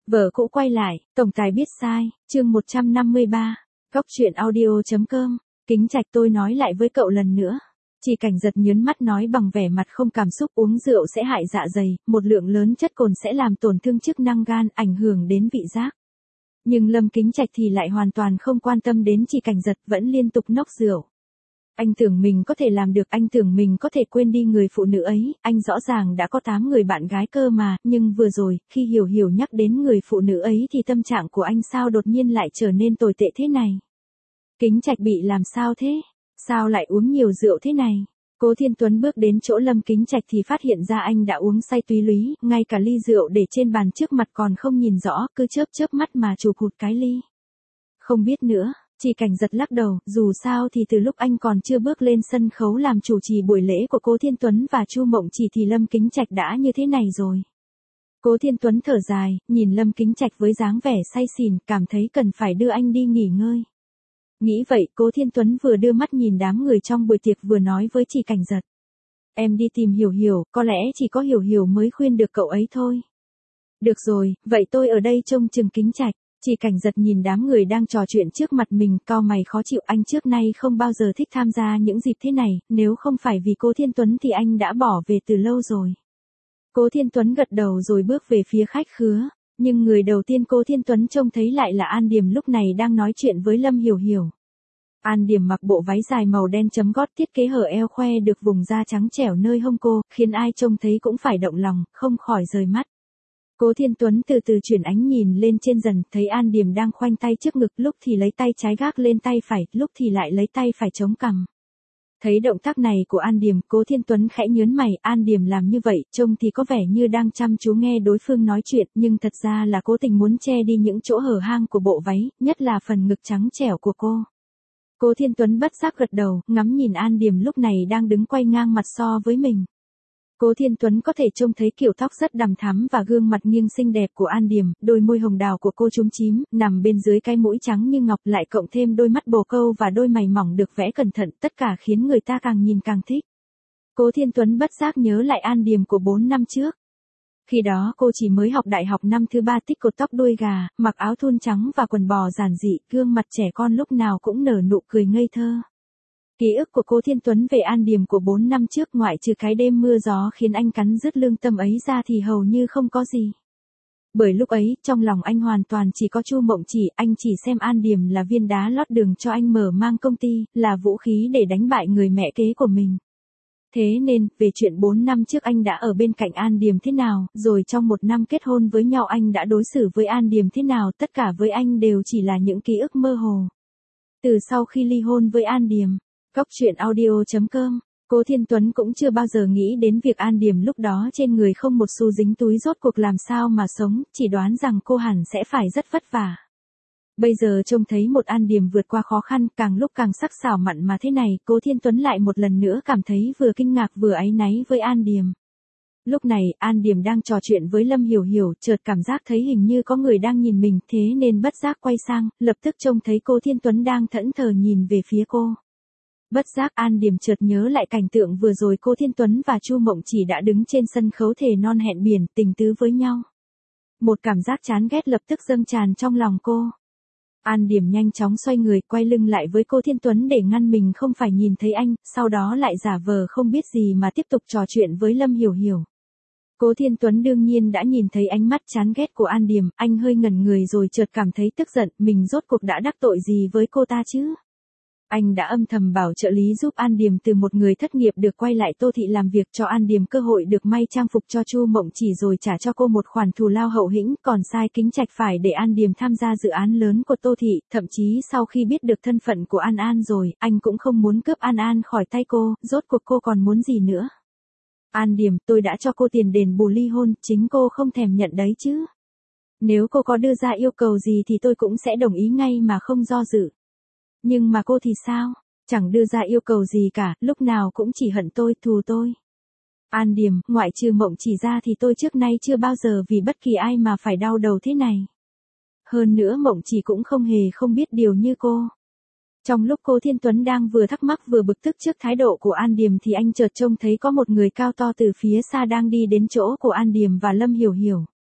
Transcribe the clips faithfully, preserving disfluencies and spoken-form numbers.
Vợ cũ quay lại, tổng tài biết sai, chương một trăm năm mươi ba, góc chuyện audio.com, Kính Trạch tôi nói lại với cậu lần nữa. Chỉ Cảnh Giật nhớn mắt nói bằng vẻ mặt không cảm xúc uống rượu sẽ hại dạ dày, một lượng lớn chất cồn sẽ làm tổn thương chức năng gan, ảnh hưởng đến vị giác. Nhưng Lâm Kính Trạch thì lại hoàn toàn không quan tâm đến Chỉ Cảnh Giật, vẫn liên tục nốc rượu. Anh tưởng mình có thể làm được, anh tưởng mình có thể quên đi người phụ nữ ấy, anh rõ ràng đã có tám người bạn gái cơ mà, nhưng vừa rồi, khi Hiểu Hiểu nhắc đến người phụ nữ ấy thì tâm trạng của anh sao đột nhiên lại trở nên tồi tệ thế này. Kính Trạch bị làm sao thế? Sao lại uống nhiều rượu thế này? Cố Thiên Tuấn bước đến chỗ Lâm Kính Trạch thì phát hiện ra anh đã uống say túy lúy, ngay cả ly rượu để trên bàn trước mặt còn không nhìn rõ, cứ chớp chớp mắt mà chụp hụt cái ly. Không biết nữa. Chỉ Cảnh Giật lắc đầu, dù sao thì từ lúc anh còn chưa bước lên sân khấu làm chủ trì buổi lễ của Cố Thiên Tuấn và Chu Mộng Chỉ thì Lâm Kính Trạch đã như thế này rồi. Cố Thiên Tuấn thở dài, nhìn Lâm Kính Trạch với dáng vẻ say xỉn, cảm thấy cần phải đưa anh đi nghỉ ngơi. Nghĩ vậy, Cố Thiên Tuấn vừa đưa mắt nhìn đám người trong buổi tiệc vừa nói với Chỉ Cảnh Giật. Em đi tìm Hiểu Hiểu, có lẽ chỉ có Hiểu Hiểu mới khuyên được cậu ấy thôi. Được rồi, vậy tôi ở đây trông chừng Kính Trạch. Chỉ Cảnh Giật nhìn đám người đang trò chuyện trước mặt mình, cau mày khó chịu, anh trước nay không bao giờ thích tham gia những dịp thế này, nếu không phải vì Cố Thiên Tuấn thì anh đã bỏ về từ lâu rồi. Cố Thiên Tuấn gật đầu rồi bước về phía khách khứa, nhưng người đầu tiên Cố Thiên Tuấn trông thấy lại là An Điềm lúc này đang nói chuyện với Lâm Hiểu Hiểu. An Điềm mặc bộ váy dài màu đen chấm gót thiết kế hở eo khoe được vùng da trắng trẻo nơi hông cô, khiến ai trông thấy cũng phải động lòng, không khỏi rời mắt. Cố Thiên Tuấn từ từ chuyển ánh nhìn lên trên dần, thấy An Điềm đang khoanh tay trước ngực, lúc thì lấy tay trái gác lên tay phải, lúc thì lại lấy tay phải chống cằm. Thấy động tác này của An Điềm, Cố Thiên Tuấn khẽ nhớn mày, An Điềm làm như vậy, trông thì có vẻ như đang chăm chú nghe đối phương nói chuyện, nhưng thật ra là cố tình muốn che đi những chỗ hở hang của bộ váy, nhất là phần ngực trắng trẻo của cô. Cố Thiên Tuấn bất giác gật đầu, ngắm nhìn An Điềm lúc này đang đứng quay ngang mặt so với mình. Cố Thiên Tuấn có thể trông thấy kiểu tóc rất đằm thắm và gương mặt nghiêng xinh đẹp của An Điềm, đôi môi hồng đào của cô chúm chím, nằm bên dưới cái mũi trắng như ngọc, lại cộng thêm đôi mắt bồ câu và đôi mày mỏng được vẽ cẩn thận, tất cả khiến người ta càng nhìn càng thích. Cố Thiên Tuấn bất giác nhớ lại An Điềm của bốn năm trước. Khi đó cô chỉ mới học đại học năm thứ ba, tích cột tóc đuôi gà, mặc áo thun trắng và quần bò giản dị, gương mặt trẻ con lúc nào cũng nở nụ cười ngây thơ. Ký ức của Cố Thiên Tuấn về An Điềm của bốn năm trước, ngoại trừ cái đêm mưa gió khiến anh cắn rứt lương tâm ấy ra thì hầu như không có gì. Bởi lúc ấy, trong lòng anh hoàn toàn chỉ có Chu Mộng Chỉ, anh chỉ xem An Điềm là viên đá lót đường cho anh mở mang công ty, là vũ khí để đánh bại người mẹ kế của mình. Thế nên, về chuyện bốn năm trước anh đã ở bên cạnh An Điềm thế nào, rồi trong một năm kết hôn với nhau anh đã đối xử với An Điềm thế nào, tất cả với anh đều chỉ là những ký ức mơ hồ. Từ sau khi ly hôn với An Điềm, góc chuyện audio.com, Cố Thiên Tuấn cũng chưa bao giờ nghĩ đến việc An Điềm lúc đó trên người không một xu dính túi, rốt cuộc làm sao mà sống, chỉ đoán rằng cô hẳn sẽ phải rất vất vả. Bây giờ trông thấy một An Điềm vượt qua khó khăn, càng lúc càng sắc sảo mặn mà thế này, Cố Thiên Tuấn lại một lần nữa cảm thấy vừa kinh ngạc vừa áy náy với An Điềm. Lúc này, An Điềm đang trò chuyện với Lâm Hiểu Hiểu, chợt cảm giác thấy hình như có người đang nhìn mình, thế nên bất giác quay sang, lập tức trông thấy Cố Thiên Tuấn đang thẫn thờ nhìn về phía cô. Bất giác An Điềm chợt nhớ lại cảnh tượng vừa rồi Cố Thiên Tuấn và Chu Mộng Chỉ đã đứng trên sân khấu thề non hẹn biển, tình tứ với nhau. Một cảm giác chán ghét lập tức dâng tràn trong lòng cô. An Điềm nhanh chóng xoay người, quay lưng lại với Cố Thiên Tuấn để ngăn mình không phải nhìn thấy anh, sau đó lại giả vờ không biết gì mà tiếp tục trò chuyện với Lâm Hiểu Hiểu. Cố Thiên Tuấn đương nhiên đã nhìn thấy ánh mắt chán ghét của An Điềm, anh hơi ngẩn người rồi chợt cảm thấy tức giận, mình rốt cuộc đã đắc tội gì với cô ta chứ? Anh đã âm thầm bảo trợ lý giúp An Điềm từ một người thất nghiệp được quay lại Tô Thị làm việc, cho An Điềm cơ hội được may trang phục cho Chu Mộng Chỉ rồi trả cho cô một khoản thù lao hậu hĩnh, còn sai Kính Trạch phải để An Điềm tham gia dự án lớn của Tô Thị, thậm chí sau khi biết được thân phận của An An rồi, anh cũng không muốn cướp An An khỏi tay cô, rốt cuộc cô còn muốn gì nữa. An Điềm, tôi đã cho cô tiền đền bù ly hôn, chính cô không thèm nhận đấy chứ. Nếu cô có đưa ra yêu cầu gì thì tôi cũng sẽ đồng ý ngay mà không do dự. Nhưng mà cô thì sao? Chẳng đưa ra yêu cầu gì cả, lúc nào cũng chỉ hận tôi, thù tôi. An Điềm, ngoại trừ Mộng Chỉ ra thì tôi trước nay chưa bao giờ vì bất kỳ ai mà phải đau đầu thế này. Hơn nữa Mộng Chỉ cũng không hề không biết điều như cô. Trong lúc Cố Thiên Tuấn đang vừa thắc mắc vừa bực tức trước thái độ của An Điềm thì anh chợt trông thấy có một người cao to từ phía xa đang đi đến chỗ của An Điềm và Lâm Hiểu Hiểu.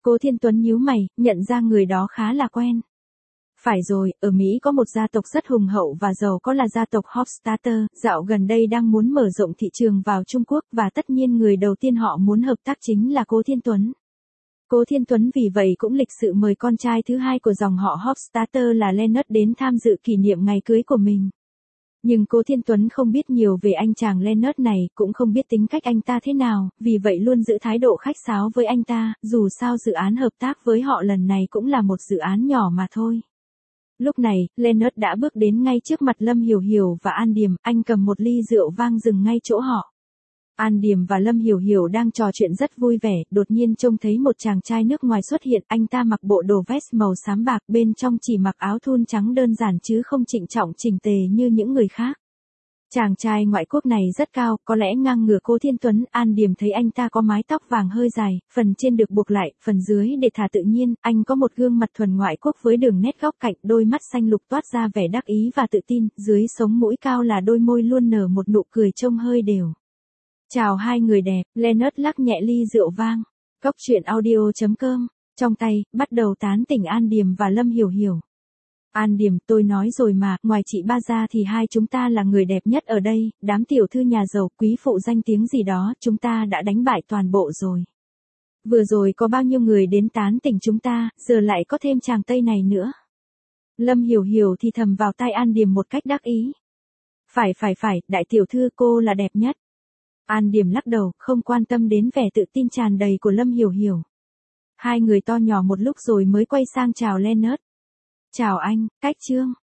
Cố Thiên Tuấn nhíu mày, nhận ra người đó khá là quen. Phải rồi, ở Mỹ có một gia tộc rất hùng hậu và giàu có là gia tộc Hofstadter, dạo gần đây đang muốn mở rộng thị trường vào Trung Quốc và tất nhiên người đầu tiên họ muốn hợp tác chính là Cố Thiên Tuấn. Cố Thiên Tuấn vì vậy cũng lịch sự mời con trai thứ hai của dòng họ Hofstadter là Leonard đến tham dự kỷ niệm ngày cưới của mình. Nhưng Cố Thiên Tuấn không biết nhiều về anh chàng Leonard này, cũng không biết tính cách anh ta thế nào, vì vậy luôn giữ thái độ khách sáo với anh ta, dù sao dự án hợp tác với họ lần này cũng là một dự án nhỏ mà thôi. Lúc này, Leonard đã bước đến ngay trước mặt Lâm Hiểu Hiểu và An Điềm, anh cầm một ly rượu vang dừng ngay chỗ họ. An Điềm và Lâm Hiểu Hiểu đang trò chuyện rất vui vẻ, đột nhiên trông thấy một chàng trai nước ngoài xuất hiện, anh ta mặc bộ đồ vest màu xám bạc, bên trong chỉ mặc áo thun trắng đơn giản chứ không trịnh trọng chỉnh tề như những người khác. Chàng trai ngoại quốc này rất cao, có lẽ ngang ngửa Cố Thiên Tuấn. An Điềm thấy anh ta có mái tóc vàng hơi dài, phần trên được buộc lại, phần dưới để thả tự nhiên, anh có một gương mặt thuần ngoại quốc với đường nét góc cạnh, đôi mắt xanh lục toát ra vẻ đắc ý và tự tin, dưới sống mũi cao là đôi môi luôn nở một nụ cười trông hơi đều. Chào hai người đẹp, Leonard lắc nhẹ ly rượu vang. Cốc truyện audio chấm com, trong tay, bắt đầu tán tỉnh An Điềm và Lâm Hiểu Hiểu. An Điềm, tôi nói rồi mà, ngoài chị ba ra thì hai chúng ta là người đẹp nhất ở đây, đám tiểu thư nhà giàu, quý phụ danh tiếng gì đó, chúng ta đã đánh bại toàn bộ rồi. Vừa rồi có bao nhiêu người đến tán tỉnh chúng ta, giờ lại có thêm chàng Tây này nữa. Lâm Hiểu Hiểu thì thầm vào tai An Điềm một cách đắc ý. Phải phải phải, đại tiểu thư cô là đẹp nhất. An Điềm lắc đầu, không quan tâm đến vẻ tự tin tràn đầy của Lâm Hiểu Hiểu. Hai người to nhỏ một lúc rồi mới quay sang chào Leonard. Chào anh, Cách Trương.